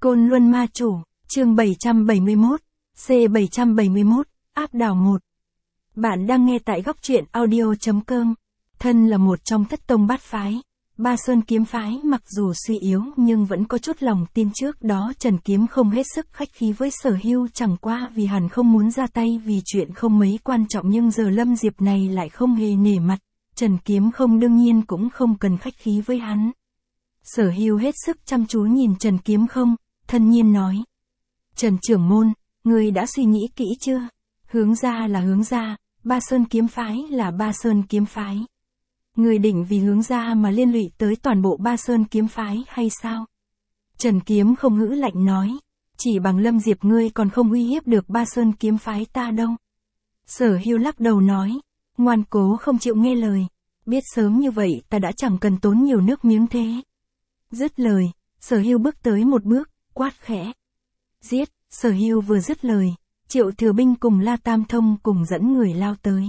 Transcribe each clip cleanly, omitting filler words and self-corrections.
Côn Luân Ma Chủ, chương 771, C771, áp đảo 1. Bạn đang nghe tại góc truyện audio.com. Thân là một trong thất tông bát phái, Ba Sơn kiếm phái mặc dù suy yếu nhưng vẫn có chút lòng tin. Trước đó Trần Kiếm không hết sức khách khí với Sở Hưu, chẳng qua vì hắn không muốn ra tay vì chuyện không mấy quan trọng, nhưng giờ Lâm Diệp này lại không hề nể mặt, Trần Kiếm không đương nhiên cũng không cần khách khí với hắn. Sở Hưu hết sức chăm chú nhìn Trần Kiếm không, thân nhiên nói: Trần trưởng môn, ngươi đã suy nghĩ kỹ chưa? Hướng gia là hướng gia, Ba Sơn kiếm phái là Ba Sơn kiếm phái. Ngươi định vì hướng gia mà liên lụy tới toàn bộ Ba Sơn kiếm phái hay sao? Trần Kiếm không hữu lạnh nói: chỉ bằng Lâm Diệp ngươi còn không uy hiếp được Ba Sơn kiếm phái ta đâu. Sở Hưu lắc đầu nói: ngoan cố không chịu nghe lời, biết sớm như vậy ta đã chẳng cần tốn nhiều nước miếng thế. Dứt lời, Sở Hưu bước tới một bước, quát khẽ: giết! Sở Hưu vừa dứt lời, Triệu Thừa Binh cùng La Tam Thông cùng dẫn người lao tới.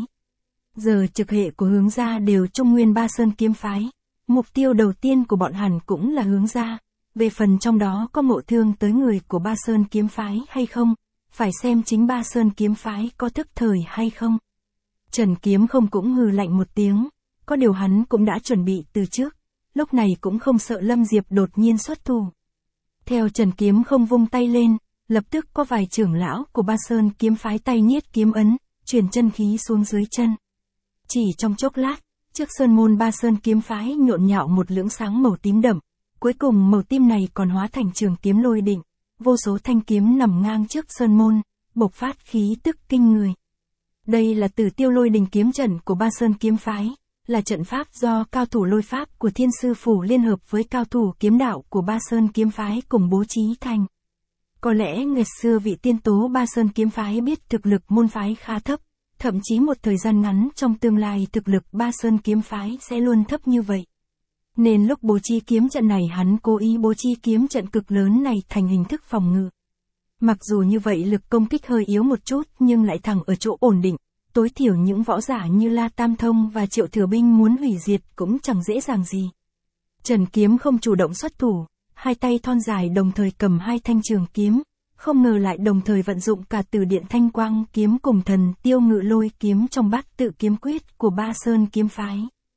Giờ trực hệ của hướng gia đều Trung Nguyên Ba Sơn kiếm phái, mục tiêu đầu tiên của bọn hắn cũng là hướng gia. Về phần trong đó có ngộ thương tới người của Ba Sơn kiếm phái hay không, phải xem chính Ba Sơn kiếm phái có thức thời hay không. Trần Kiếm không cũng hừ lạnh một tiếng, có điều hắn cũng đã chuẩn bị từ trước, lúc này cũng không sợ Lâm Diệp đột nhiên xuất thủ. Theo Trần Kiếm không vung tay lên, lập tức có vài trưởng lão của Ba Sơn kiếm phái tay niết kiếm ấn, truyền chân khí xuống dưới chân. Chỉ trong chốc lát, trước sơn môn Ba Sơn kiếm phái nhộn nhạo một lưỡng sáng màu tím đậm, cuối cùng màu tím này còn hóa thành trường kiếm lôi định, vô số thanh kiếm nằm ngang trước sơn môn, bộc phát khí tức kinh người. Đây là Tử Tiêu Lôi Đình kiếm trận của Ba Sơn kiếm phái, là trận pháp do cao thủ lôi pháp của Thiên Sư Phủ liên hợp với cao thủ kiếm đạo của Ba Sơn kiếm phái cùng bố trí thành. Có lẽ ngày xưa vị tiên tố Ba Sơn kiếm phái biết thực lực môn phái khá thấp, thậm chí một thời gian ngắn trong tương lai thực lực Ba Sơn kiếm phái sẽ luôn thấp như vậy. Nên lúc bố trí kiếm trận này hắn cố ý bố trí kiếm trận cực lớn này thành hình thức phòng ngự. Mặc dù như vậy lực công kích hơi yếu một chút nhưng lại thẳng ở chỗ ổn định, tối thiểu những võ giả như La Tam Thông và Triệu Thừa Binh muốn hủy diệt cũng chẳng dễ dàng gì. Trần Kiếm không chủ động xuất thủ, hai tay thon dài đồng thời cầm hai thanh trường kiếm, không ngờ lại đồng thời vận dụng cả Từ Điện Thanh Quang kiếm cùng Thần Tiêu Ngự Lôi kiếm trong Bát Tự kiếm quyết của Ba Sơn kiếm phái.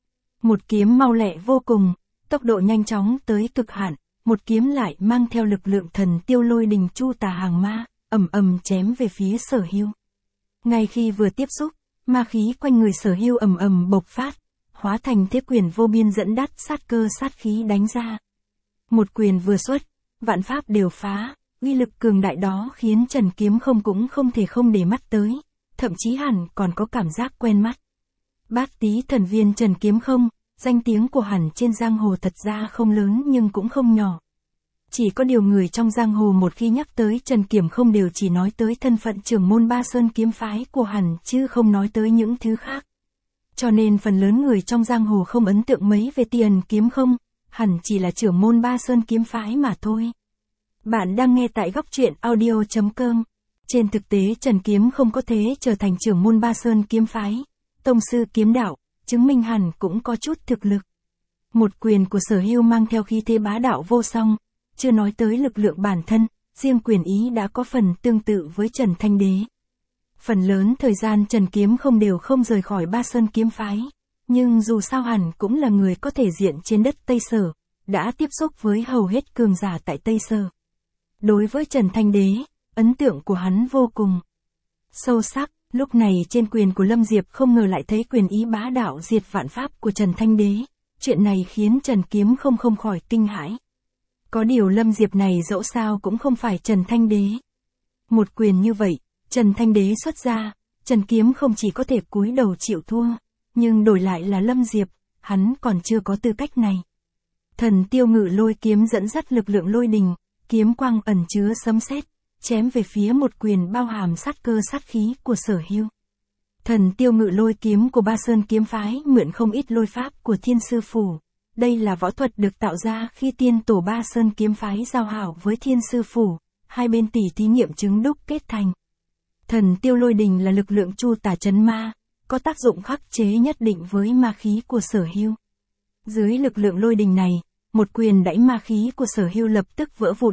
Một kiếm mau lẹ vô cùng, tốc độ nhanh chóng tới cực hạn, một kiếm lại mang theo lực lượng Thần Tiêu Lôi Đình Chu Tà Hàng Ma, ầm ầm chém về phía Sở Hưu. Ngay khi vừa tiếp xúc, ma khí quanh người Sở Hưu ầm ầm bộc phát, hóa thành thế quyền vô biên dẫn đắt sát cơ sát khí đánh ra. Một quyền vừa xuất, vạn pháp đều phá, uy lực cường đại đó khiến Trần Kiếm không cũng không thể không để mắt tới, thậm chí hẳn còn có cảm giác quen mắt. Bát Tý thần viên Trần Kiếm không, danh tiếng của hẳn trên giang hồ thật ra không lớn nhưng cũng không nhỏ. Chỉ có điều người trong giang hồ một khi nhắc tới Trần Kiếm không đều chỉ nói tới thân phận trưởng môn Ba Sơn kiếm phái của hẳn chứ không nói tới những thứ khác. Cho nên phần lớn người trong giang hồ không ấn tượng mấy về Tiền Kiếm không, hẳn chỉ là trưởng môn Ba Sơn kiếm phái mà thôi. Bạn đang nghe tại góc truyện audio.com. Trên thực tế Trần Kiếm không có thế trở thành trưởng môn Ba Sơn kiếm phái, tông sư kiếm đạo, chứng minh hẳn cũng có chút thực lực. Một quyền của Sở Hưu mang theo khí thế bá đạo vô song, chưa nói tới lực lượng bản thân, riêng quyền ý đã có phần tương tự với Trần Thanh Đế. Phần lớn thời gian Trần Kiếm không đều không rời khỏi Ba Sơn kiếm phái, nhưng dù sao hẳn cũng là người có thể diện trên đất Tây Sở, đã tiếp xúc với hầu hết cường giả tại Tây Sở. Đối với Trần Thanh Đế, ấn tượng của hắn vô cùng sâu sắc, lúc này trên quyền của Lâm Diệp không ngờ lại thấy quyền ý bá đạo diệt vạn pháp của Trần Thanh Đế, chuyện này khiến Trần Kiếm không khỏi kinh hãi. Có điều Lâm Diệp này dẫu sao cũng không phải Trần Thanh Đế. Một quyền như vậy, Trần Thanh Đế xuất ra, Trần Kiếm không chỉ có thể cúi đầu chịu thua, nhưng đổi lại là Lâm Diệp, hắn còn chưa có tư cách này. Thần Tiêu Ngự Lôi kiếm dẫn dắt lực lượng lôi đình, kiếm quang ẩn chứa sấm sét, chém về phía một quyền bao hàm sát cơ sát khí của Sở Hưu. Thần Tiêu Ngự Lôi kiếm của Ba Sơn kiếm phái mượn không ít lôi pháp của Thiên Sư Phủ. Đây là võ thuật được tạo ra khi tiên tổ Ba Sơn kiếm phái giao hảo với Thiên Sư Phủ, hai bên tỉ thí nghiệm chứng đúc kết thành. Thần Tiêu Lôi Đình là lực lượng chu tà trấn ma, có tác dụng khắc chế nhất định với ma khí của Sở Hưu. Dưới lực lượng lôi đình này, một quyền đẩy ma khí của Sở Hưu lập tức vỡ vụn,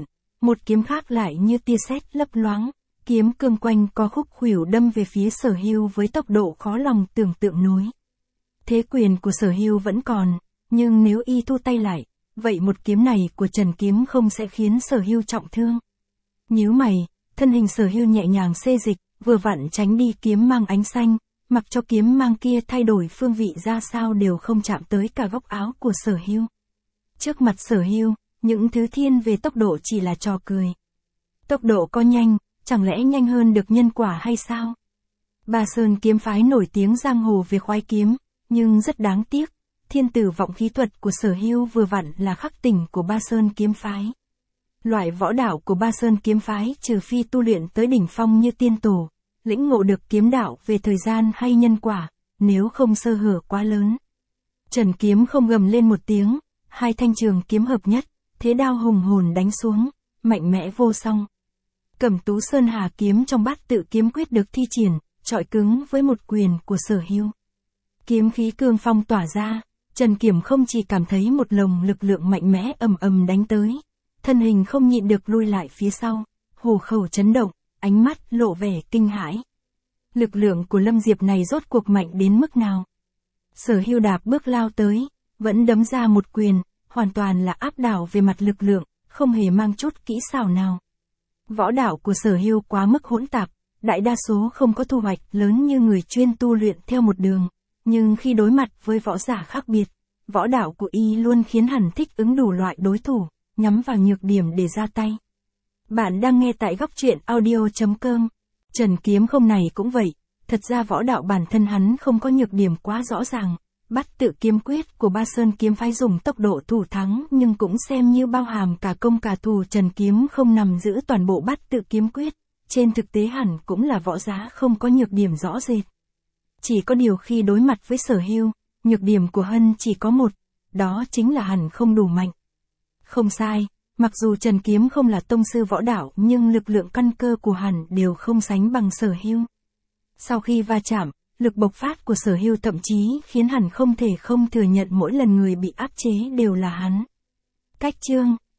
Một kiếm khác lại như tia sét lấp loáng, kiếm cương quanh có khúc khuỷu đâm về phía Sở Hưu với tốc độ khó lòng tưởng tượng nổi. Thế quyền của Sở Hưu vẫn còn, nhưng nếu y thu tay lại, vậy một kiếm này của Trần Kiếm Không sẽ khiến Sở Hưu trọng thương. Nhíu mày, thân hình Sở Hưu nhẹ nhàng xê dịch, vừa vặn tránh đi kiếm mang ánh xanh, mặc cho kiếm mang kia thay đổi phương vị ra sao đều không chạm tới cả góc áo của Sở Hưu. Trước mặt Sở Hưu, những thứ thiên về tốc độ chỉ là trò cười. Tốc độ có nhanh, chẳng lẽ nhanh hơn được nhân quả hay sao? Ba Sơn kiếm phái nổi tiếng giang hồ về khoái kiếm, nhưng rất đáng tiếc, thiên tử vọng khí thuật của Sở Hưu vừa vặn là khắc tỉnh của Ba Sơn kiếm phái. Loại võ đạo của Ba Sơn kiếm phái trừ phi tu luyện tới đỉnh phong như tiên tổ, lĩnh ngộ được kiếm đạo về thời gian hay nhân quả, nếu không sơ hở quá lớn. Trần Kiếm Không gầm lên một tiếng, hai thanh trường kiếm hợp nhất, thế đao hùng hồn đánh xuống, mạnh mẽ vô song. Cẩm Tú Sơn Hà kiếm trong Bát Tự kiếm quyết được thi triển, chọi cứng với một quyền của Sở Hưu. Kiếm khí cương phong tỏa ra, Trần Kiếm Không chỉ cảm thấy một lồng lực lượng mạnh mẽ ầm ầm đánh tới, thân hình không nhịn được lui lại phía sau, hổ khẩu chấn động, ánh mắt lộ vẻ kinh hãi. Lực lượng của Lâm Diệp này rốt cuộc mạnh đến mức nào? Sở Hưu đạp bước lao tới, vẫn đấm ra một quyền, hoàn toàn là áp đảo về mặt lực lượng, không hề mang chút kỹ xảo nào. Võ đạo của Sở Hưu quá mức hỗn tạp, đại đa số không có thu hoạch lớn như người chuyên tu luyện theo một đường, nhưng khi đối mặt với võ giả khác biệt, võ đạo của y luôn khiến hắn thích ứng đủ loại đối thủ, nhắm vào nhược điểm để ra tay. Bạn đang nghe tại góc truyện audio.com. Trần Kiếm Không này cũng vậy, thật ra võ đạo bản thân hắn không có nhược điểm quá rõ ràng. Bát Tự kiếm quyết của Ba Sơn kiếm phái dùng tốc độ thủ thắng nhưng cũng xem như bao hàm cả công cả thủ. Trần Kiếm Không nằm giữ toàn bộ Bát Tự kiếm quyết, trên thực tế hẳn cũng là võ giả không có nhược điểm rõ rệt. Chỉ có điều khi đối mặt với Sở Hưu, nhược điểm của hắn chỉ có một, đó chính là hắn không đủ mạnh. Không sai, mặc dù Trần Kiếm Không là tông sư võ đạo nhưng lực lượng căn cơ của hắn đều không sánh bằng Sở Hưu. Sau khi va chạm, lực bộc phát của Sở Hưu thậm chí khiến hắn không thể không thừa nhận mỗi lần người bị áp chế đều là hắn. Cách chương